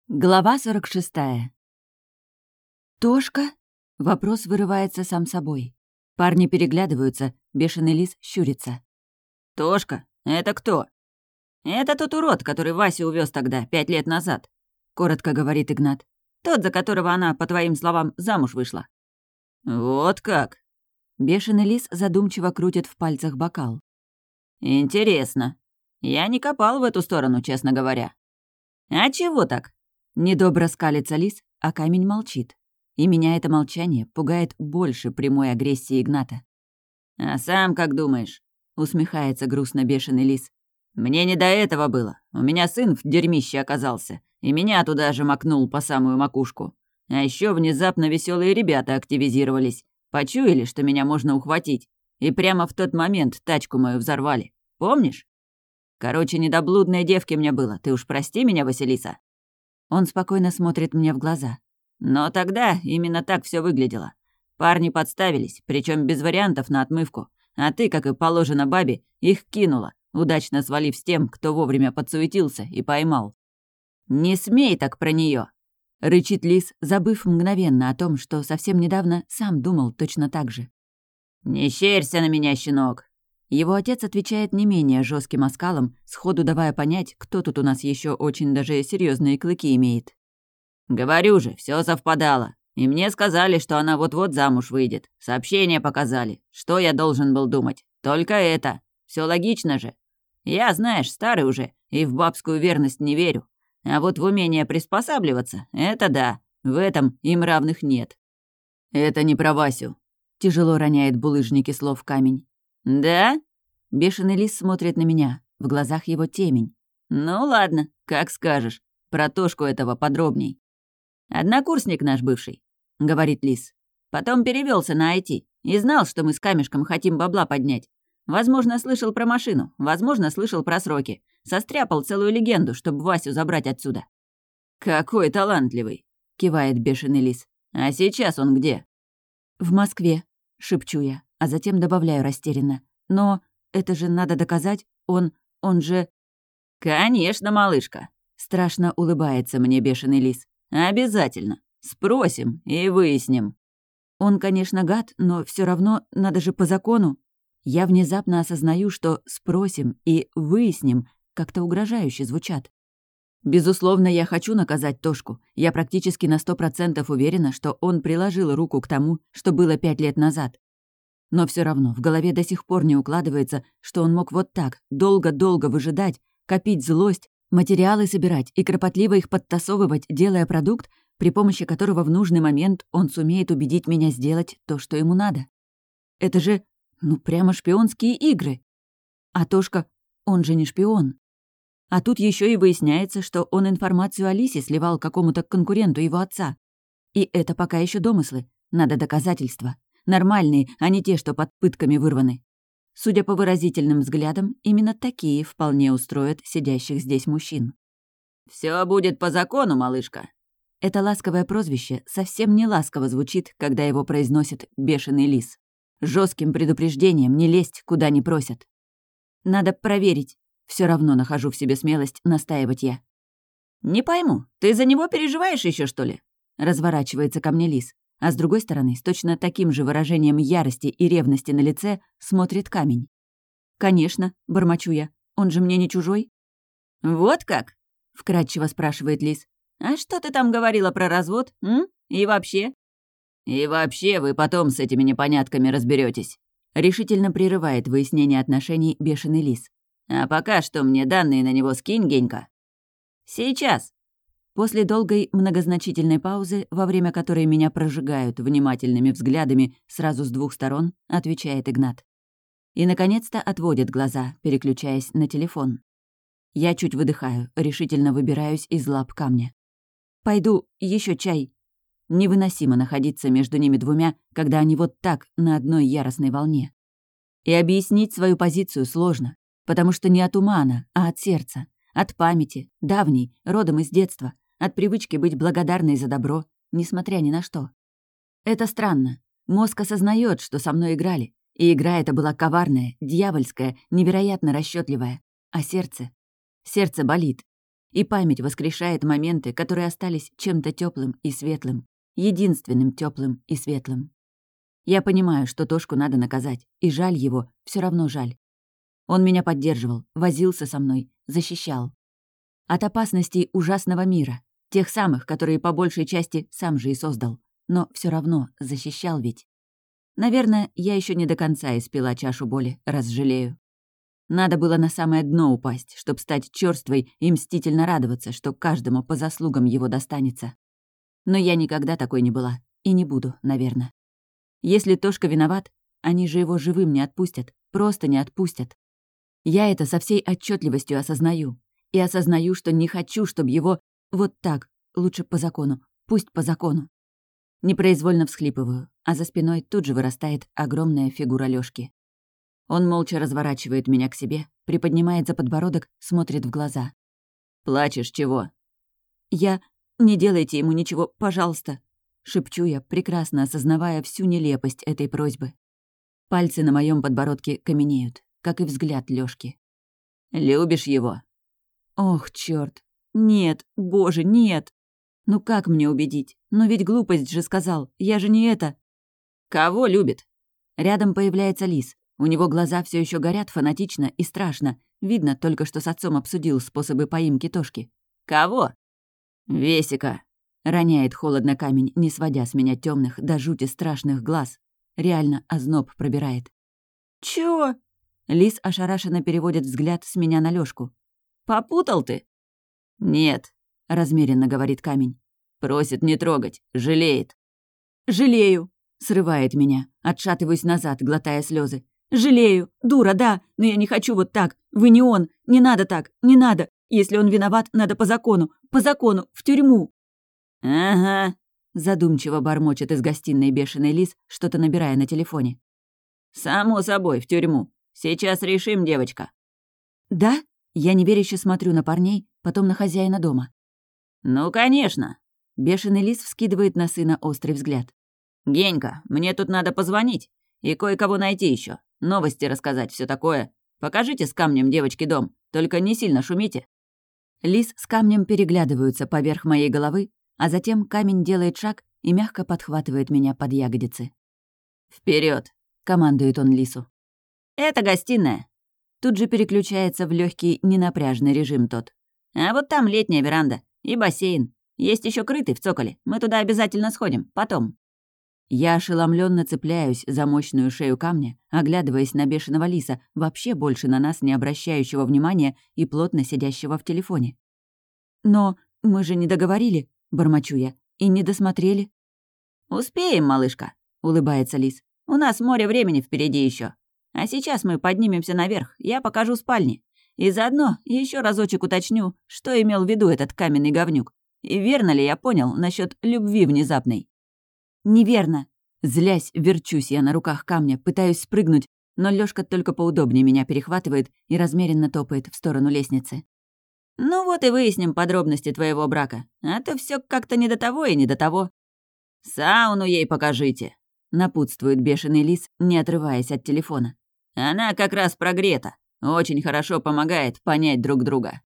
Глава 46. «Тошка?» — вопрос вырывается сам собой. Парни переглядываются, бешеный лис щурится. «Тошка? Это кто?» «Это тот урод, который Васю увез тогда, 5 лет назад», — коротко говорит Игнат. «Тот, за которого она, по твоим словам, замуж вышла». «Вот как?» Бешеный лис задумчиво крутит в пальцах бокал. «Интересно. Я не копал в эту сторону, честно говоря». «А чего так?» Недобро скалится лис, а камень молчит. И меня это молчание пугает больше прямой агрессии Игната. «А сам как думаешь?» — усмехается грустно бешеный лис. «Мне не до этого было. У меня сын в дерьмище оказался, и меня туда же макнул по самую макушку. А еще внезапно веселые ребята активизировались, почуяли, что меня можно ухватить, и прямо в тот момент тачку мою взорвали. Помнишь? Короче, недоблудной девки мне было, ты уж прости меня, Василиса». Он спокойно смотрит мне в глаза. Но тогда именно так все выглядело. Парни подставились, причем без вариантов на отмывку, а ты, как и положено бабе, их кинула, удачно свалив с тем, кто вовремя подсуетился и поймал. «Не смей так про нее, рычит лис, забыв мгновенно о том, что совсем недавно сам думал точно так же. «Не щерься на меня, щенок!» Его отец отвечает не менее жестким оскалом, сходу давая понять, кто тут у нас еще очень даже серьезные клыки имеет. «Говорю же, все совпадало. И мне сказали, что она вот-вот замуж выйдет. Сообщение показали. Что я должен был думать? Только это. Все логично же. Я, знаешь, старый уже, и в бабскую верность не верю. А вот в умение приспосабливаться — это да. В этом им равных нет». «Это не про Васю», — тяжело роняет булыжники слов камень. «Да?» Бешеный лис смотрит на меня. В глазах его темень. «Ну ладно, как скажешь. Про Тошку этого подробней». «Однокурсник наш бывший», — говорит лис. «Потом перевелся на IT и знал, что мы с камешком хотим бабла поднять. Возможно, слышал про машину, возможно, слышал про сроки. Состряпал целую легенду, чтобы Васю забрать отсюда». «Какой талантливый», — кивает бешеный лис. «А сейчас он где?» «В Москве», — шепчу я, а затем добавляю растерянно. «Но это же надо доказать, он же...» «Конечно, малышка», — страшно улыбается мне бешеный лис. «Обязательно. Спросим и выясним». Он, конечно, гад, но все равно надо же по закону. Я внезапно осознаю, что «спросим» и «выясним» как-то угрожающе звучат. Безусловно, я хочу наказать Тошку. Я практически на 100% уверена, что он приложил руку к тому, что было 5 лет назад. Но все равно в голове до сих пор не укладывается, что он мог вот так, долго-долго выжидать, копить злость, материалы собирать и кропотливо их подтасовывать, делая продукт, при помощи которого в нужный момент он сумеет убедить меня сделать то, что ему надо. Это же, прямо шпионские игры. А Тошка, он же не шпион. А тут еще и выясняется, что он информацию о Лисе сливал какому-то конкуренту его отца. И это пока еще домыслы. Надо доказательства. Нормальные, а не те, что под пытками вырваны. Судя по выразительным взглядам, именно такие вполне устроят сидящих здесь мужчин. «Все будет по закону, малышка». Это ласковое прозвище совсем не ласково звучит, когда его произносит бешеный лис. Жестким предупреждением не лезть, куда не просят. Надо проверить. Все равно нахожу в себе смелость настаивать я. «Не пойму, ты за него переживаешь еще что ли?» Разворачивается ко мне лис. А с другой стороны, с точно таким же выражением ярости и ревности на лице смотрит камень. «Конечно», — бормочу я, — «он же мне не чужой». «Вот как?» — вкратчиво спрашивает лис. «А что ты там говорила про развод, м? И вообще?» «И вообще вы потом с этими непонятками разберетесь. Решительно прерывает выяснение отношений бешеный лис. «А пока что мне данные на него скинь, Генька». «Сейчас». После долгой многозначительной паузы, во время которой меня прожигают внимательными взглядами сразу с 2 сторон, отвечает Игнат. И, наконец-то, отводит глаза, переключаясь на телефон. Я чуть выдыхаю, решительно выбираюсь из лап камня. «Пойду, еще чай». Невыносимо находиться между ними двумя, когда они вот так, на одной яростной волне. И объяснить свою позицию сложно, потому что не от ума она, а от сердца, от памяти, давней, родом из детства, от привычки быть благодарной за добро, несмотря ни на что. Это странно. Мозг осознает, что со мной играли, и игра эта была коварная, дьявольская, невероятно расчетливая. А сердце? Сердце болит. И память воскрешает моменты, которые остались чем-то теплым и светлым, единственным теплым и светлым. Я понимаю, что Тошку надо наказать, и жаль его, все равно жаль. Он меня поддерживал, возился со мной, защищал. От опасностей ужасного мира, тех самых, которые по большей части сам же и создал, но все равно защищал ведь. Наверное, я еще не до конца испила чашу боли, раз жалею. Надо было на самое дно упасть, чтоб стать чёрствой и мстительно радоваться, что каждому по заслугам его достанется. Но я никогда такой не была и не буду, наверное. Если Тошка виноват, они же его живым не отпустят, просто не отпустят. Я это со всей отчетливостью осознаю. И осознаю, что не хочу, чтобы его вот так, лучше по закону, пусть по закону. Непроизвольно всхлипываю, а за спиной тут же вырастает огромная фигура Лёшки. Он молча разворачивает меня к себе, приподнимает за подбородок, смотрит в глаза. «Плачешь чего?» «Я... Не делайте ему ничего, пожалуйста», — шепчу я, прекрасно осознавая всю нелепость этой просьбы. Пальцы на моем подбородке каменеют, как и взгляд Лёшки. «Любишь его?» «Ох, чёрт! Нет, боже, нет! Ну как мне убедить? Ну ведь глупость же сказал, я же не это...» «Кого любит?» Рядом появляется Лис. У него глаза все еще горят фанатично и страшно. Видно, только что с отцом обсудил способы поимки Тошки. «Кого?» «Весика», — роняет холодно камень, не сводя с меня темных до жути страшных глаз. Реально озноб пробирает. «Чё?» Лис ошарашенно переводит взгляд с меня на Лёшку. «Попутал ты?» «Нет», — размеренно говорит камень. «Просит не трогать, жалеет». «Жалею», — срывает меня, отшатываюсь назад, глотая слезы. «Жалею, дура, да, но я не хочу вот так. Вы не он, не надо так, не надо. Если он виноват, надо по закону, в тюрьму». «Ага», — задумчиво бормочет из гостиной бешеный Лис, что-то набирая на телефоне. «Само собой, в тюрьму. Сейчас решим, девочка». «Да?» Я неверяще смотрю на парней, потом на хозяина дома. «Ну, конечно!» Бешеный Лис вскидывает на сына острый взгляд. «Генька, мне тут надо позвонить и кое-кого найти еще, новости рассказать, все такое. Покажите с камнем девочке дом, только не сильно шумите». Лис с камнем переглядываются поверх моей головы, а затем камень делает шаг и мягко подхватывает меня под ягодицы. «Вперед!» — командует он Лису. «Это гостиная». Тут же переключается в легкий, ненапряжный режим тот. «А вот там летняя веранда и бассейн. Есть еще крытый в цоколе. Мы туда обязательно сходим. Потом». Я ошеломленно цепляюсь за мощную шею камня, оглядываясь на бешеного Лиса, вообще больше на нас не обращающего внимания и плотно сидящего в телефоне. «Но мы же не договорили», — бормочу я, — «и не досмотрели». «Успеем, малышка», — улыбается Лис. «У нас море времени впереди еще. А сейчас мы поднимемся наверх, я покажу спальни. И заодно еще разочек уточню, что имел в виду этот каменный говнюк. И верно ли я понял насчет любви внезапной?» «Неверно». Злясь, верчусь я на руках камня, пытаюсь спрыгнуть, но Лёшка только поудобнее меня перехватывает и размеренно топает в сторону лестницы. «Ну вот и выясним подробности твоего брака. А то все как-то не до того и не до того». «Сауну ей покажите», — напутствует бешеный Лис, не отрываясь от телефона. «Она как раз прогрета. Очень хорошо помогает понять друг друга».